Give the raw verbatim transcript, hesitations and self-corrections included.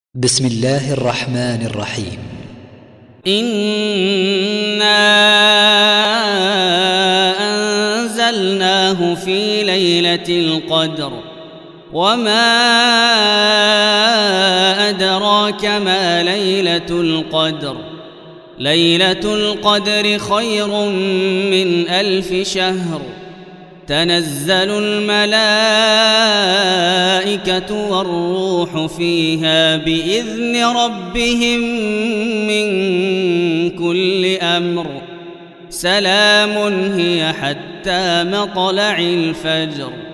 بسم الله الرحمن الرحيم. إنا أنزلناه في ليلة القدر وما أدراك ما ليلة القدر ليلة القدر خير من ألف شهر تنزل الملائكة والروح فيها بإذن ربهم من كل أمر سلام هي حتى مطلع الفجر.